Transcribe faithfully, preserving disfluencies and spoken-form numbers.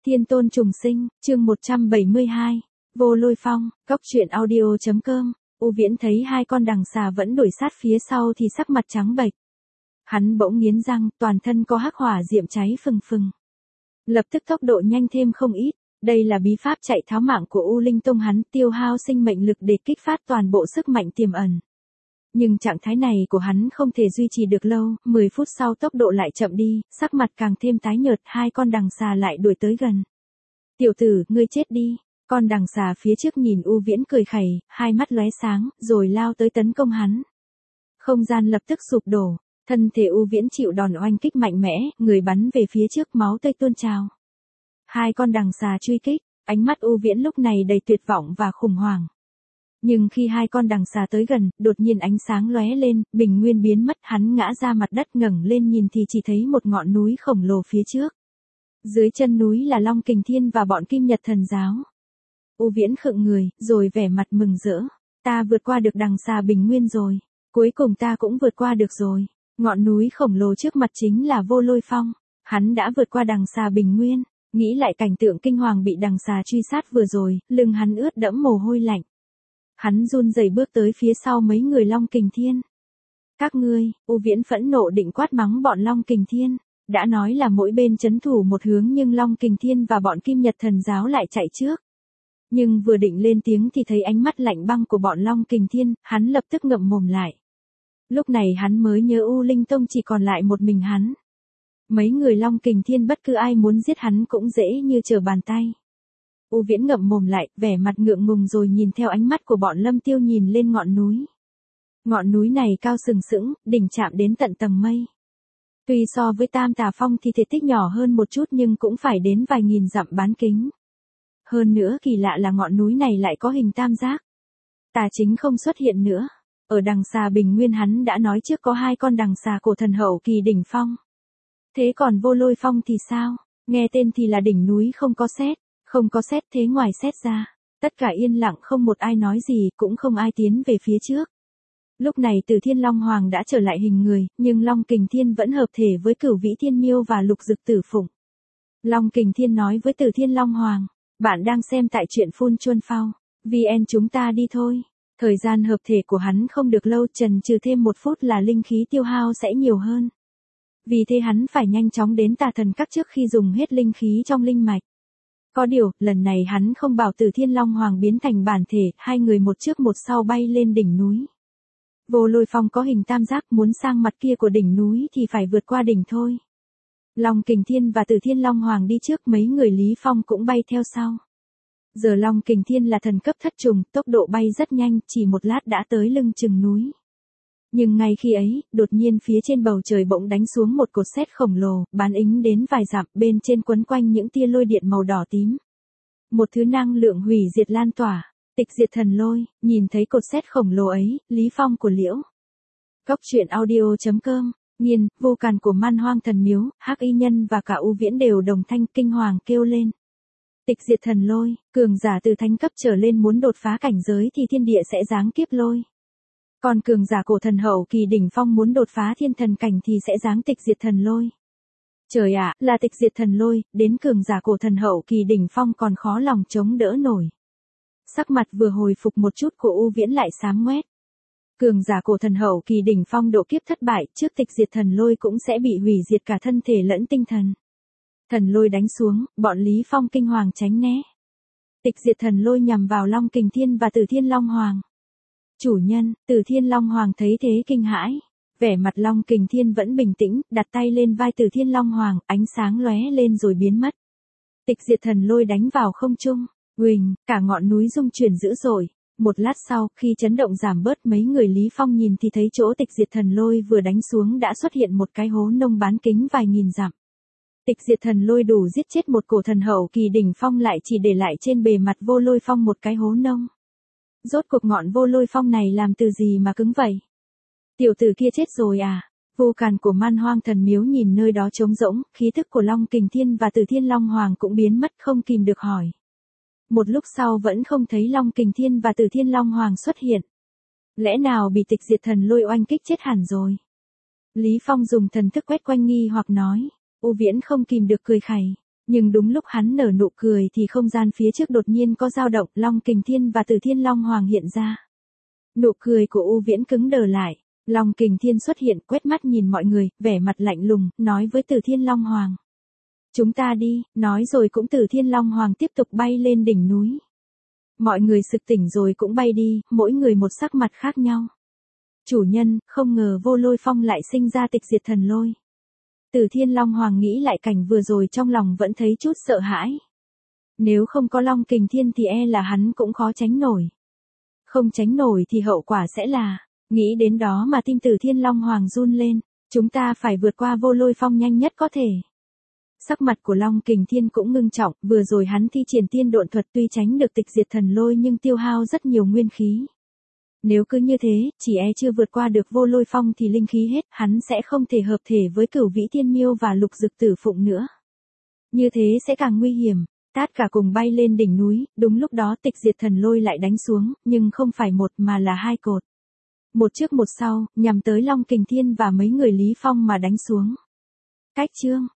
Thiên tôn trùng sinh, chương một trăm bảy mươi hai, Vô Lôi Phong, Cốc Truyện Audio.com. U Viễn thấy hai con đằng xà vẫn đuổi sát phía sau thì sắc mặt trắng bệch. Hắn bỗng nghiến răng, toàn thân có hắc hỏa diệm cháy phừng phừng. Lập tức tốc độ nhanh thêm không ít, đây là bí pháp chạy tháo mạng của U Linh Tông hắn, tiêu hao sinh mệnh lực để kích phát toàn bộ sức mạnh tiềm ẩn. Nhưng trạng thái này của hắn không thể duy trì được lâu, mười phút sau tốc độ lại chậm đi, sắc mặt càng thêm tái nhợt, hai con đằng xà lại đuổi tới gần. Tiểu tử, ngươi chết đi. Con đằng xà phía trước nhìn U Viễn cười khẩy, hai mắt lóe sáng, rồi lao tới tấn công hắn. Không gian lập tức sụp đổ, thân thể U Viễn chịu đòn oanh kích mạnh mẽ, người bắn về phía trước, máu tươi tuôn trào. Hai con đằng xà truy kích, ánh mắt U Viễn lúc này đầy tuyệt vọng và khủng hoảng. Nhưng khi hai con đằng xà tới gần, đột nhiên ánh sáng lóe lên, bình nguyên biến mất, hắn ngã ra mặt đất, ngẩng lên nhìn thì chỉ thấy một ngọn núi khổng lồ phía trước. Dưới chân núi là Long Kình Thiên và bọn Kim Nhật Thần Giáo. U Viễn khựng người, rồi vẻ mặt mừng rỡ. Ta vượt qua được đằng xà bình nguyên rồi. Cuối cùng ta cũng vượt qua được rồi. Ngọn núi khổng lồ trước mặt chính là Vô Lôi Phong. Hắn đã vượt qua đằng xà bình nguyên. Nghĩ lại cảnh tượng kinh hoàng bị đằng xà truy sát vừa rồi, lưng hắn ướt đẫm mồ hôi lạnh. Hắn run rẩy bước tới phía sau mấy người Long Kình Thiên. Các ngươi, U Viễn phẫn nộ định quát mắng bọn Long Kình Thiên. Đã nói là mỗi bên trấn thủ một hướng nhưng Long Kình Thiên và bọn Kim Nhật Thần Giáo lại chạy trước. Nhưng vừa định lên tiếng thì thấy ánh mắt lạnh băng của bọn Long Kình Thiên, hắn lập tức ngậm mồm lại. Lúc này hắn mới nhớ U Linh Tông chỉ còn lại một mình hắn. Mấy người Long Kình Thiên bất cứ ai muốn giết hắn cũng dễ như trở bàn tay. U Viễn ngậm mồm lại, vẻ mặt ngượng ngùng rồi nhìn theo ánh mắt của bọn Lâm Tiêu nhìn lên ngọn núi. Ngọn núi này cao sừng sững, đỉnh chạm đến tận tầng mây. Tuy so với Tam Tà Phong thì thể tích nhỏ hơn một chút nhưng cũng phải đến vài nghìn dặm bán kính. Hơn nữa kỳ lạ là ngọn núi này lại có hình tam giác. Tà chính không xuất hiện nữa. Ở đằng xà bình nguyên hắn đã nói trước có hai con đằng xà cổ thần hậu kỳ đỉnh phong. Thế còn Vô Lôi Phong thì sao? Nghe tên thì là đỉnh núi không có sét, không có sét thế ngoài sét ra. Tất cả yên lặng không một ai nói gì, cũng không ai tiến về phía trước. Lúc này Từ Thiên Long Hoàng đã trở lại hình người, nhưng Long Kình Thiên vẫn hợp thể với Cửu Vĩ Thiên Miêu và Lục Dực Tử Phụng. Long Kình Thiên nói với Từ Thiên Long Hoàng, bạn đang xem tại truyện Phun Chuân Phao, vê en chúng ta đi thôi. Thời gian hợp thể của hắn không được lâu, trần trừ thêm một phút là linh khí tiêu hao sẽ nhiều hơn. Vì thế hắn phải nhanh chóng đến Tà Thần Các trước khi dùng hết linh khí trong linh mạch. Có điều, lần này hắn không bảo Từ Thiên Long Hoàng biến thành bản thể, hai người một trước một sau bay lên đỉnh núi. Vô Lôi Phong có hình tam giác, muốn sang mặt kia của đỉnh núi thì phải vượt qua đỉnh thôi. Long Kình Thiên và Từ Thiên Long Hoàng đi trước, mấy người Lý Phong cũng bay theo sau. Giờ Long Kình Thiên là thần cấp thất trùng, tốc độ bay rất nhanh, chỉ một lát đã tới lưng chừng núi. Nhưng ngay khi ấy, đột nhiên phía trên bầu trời bỗng đánh xuống một cột sét khổng lồ, bán kính đến vài dặm, bên trên quấn quanh những tia lôi điện màu đỏ tím. Một thứ năng lượng hủy diệt lan tỏa, tịch diệt thần lôi. Nhìn thấy cột sét khổng lồ ấy, Lý Phong của Liễu Cốc Truyện Audio.com, Nhiên, Vô Càn của Man Hoang Thần Miếu, Hắc Y Nhân và cả U Viễn đều đồng thanh kinh hoàng kêu lên. Tịch diệt thần lôi, cường giả từ thánh cấp trở lên muốn đột phá cảnh giới thì thiên địa sẽ giáng kiếp lôi. Còn cường giả cổ thần hậu kỳ đỉnh phong muốn đột phá thiên thần cảnh thì sẽ giáng tịch diệt thần lôi. Trời ạ, là tịch diệt thần lôi, đến cường giả cổ thần hậu kỳ đỉnh phong còn khó lòng chống đỡ nổi. Sắc mặt vừa hồi phục một chút của U Viễn lại xám ngoét. Cường giả cổ thần hậu kỳ đỉnh phong độ kiếp thất bại, trước tịch diệt thần lôi cũng sẽ bị hủy diệt cả thân thể lẫn tinh thần. Thần lôi đánh xuống, bọn Lý Phong kinh hoàng tránh né. Tịch diệt thần lôi nhằm vào Long Kình Thiên và Từ Thiên Long Hoàng. Chủ nhân, Từ Thiên Long Hoàng thấy thế kinh hãi. Vẻ mặt Long Kình Thiên vẫn bình tĩnh, đặt tay lên vai Từ Thiên Long Hoàng, ánh sáng lóe lên rồi biến mất. Tịch diệt thần lôi đánh vào không trung. Uỳnh, cả ngọn núi rung chuyển dữ dội. Một lát sau, khi chấn động giảm bớt, mấy người Lý Phong nhìn thì thấy chỗ tịch diệt thần lôi vừa đánh xuống đã xuất hiện một cái hố nông bán kính vài nghìn dặm. Tịch diệt thần lôi đủ giết chết một cổ thần hậu kỳ đỉnh phong, lại chỉ để lại trên bề mặt Vô Lôi Phong một cái hố nông. Rốt cuộc ngọn Vô Lôi Phong này làm từ gì mà cứng vậy? Tiểu tử kia chết rồi à? Vô Càn của Man Hoang Thần Miếu nhìn nơi đó trống rỗng, khí tức của Long Kình Thiên và Từ Thiên Long Hoàng cũng biến mất, không kìm được hỏi. Một lúc sau vẫn không thấy Long Kình Thiên và Từ Thiên Long Hoàng xuất hiện. Lẽ nào bị tịch diệt thần lôi oanh kích chết hẳn rồi? Lý Phong dùng thần thức quét quanh nghi hoặc nói. U Viễn không kìm được cười khẩy. Nhưng đúng lúc hắn nở nụ cười thì không gian phía trước đột nhiên có dao động, Long Kình Thiên và Từ Thiên Long Hoàng hiện ra. Nụ cười của U Viễn cứng đờ lại, Long Kình Thiên xuất hiện quét mắt nhìn mọi người, vẻ mặt lạnh lùng, nói với Từ Thiên Long Hoàng. Chúng ta đi, nói rồi cũng Từ Thiên Long Hoàng tiếp tục bay lên đỉnh núi. Mọi người sực tỉnh rồi cũng bay đi, mỗi người một sắc mặt khác nhau. Chủ nhân, không ngờ Vô Lôi Phong lại sinh ra tịch diệt thần lôi. Từ Thiên Long Hoàng nghĩ lại cảnh vừa rồi trong lòng vẫn thấy chút sợ hãi. Nếu không có Long Kình Thiên thì e là hắn cũng khó tránh nổi. Không tránh nổi thì hậu quả sẽ là, nghĩ đến đó mà tim Từ Thiên Long Hoàng run lên, chúng ta phải vượt qua Vô Lôi Phong nhanh nhất có thể. Sắc mặt của Long Kình Thiên cũng ngưng trọng, vừa rồi hắn thi triển tiên độn thuật tuy tránh được tịch diệt thần lôi nhưng tiêu hao rất nhiều nguyên khí. Nếu cứ như thế, chỉ e chưa vượt qua được Vô Lôi Phong thì linh khí hết, hắn sẽ không thể hợp thể với Cửu Vĩ Thiên Miêu và Lục Dực Tử Phụng nữa. Như thế sẽ càng nguy hiểm. Tất cả cùng bay lên đỉnh núi, đúng lúc đó tịch diệt thần lôi lại đánh xuống, nhưng không phải một mà là hai cột. Một trước một sau, nhằm tới Long Kình Thiên và mấy người Lý Phong mà đánh xuống. Cách chương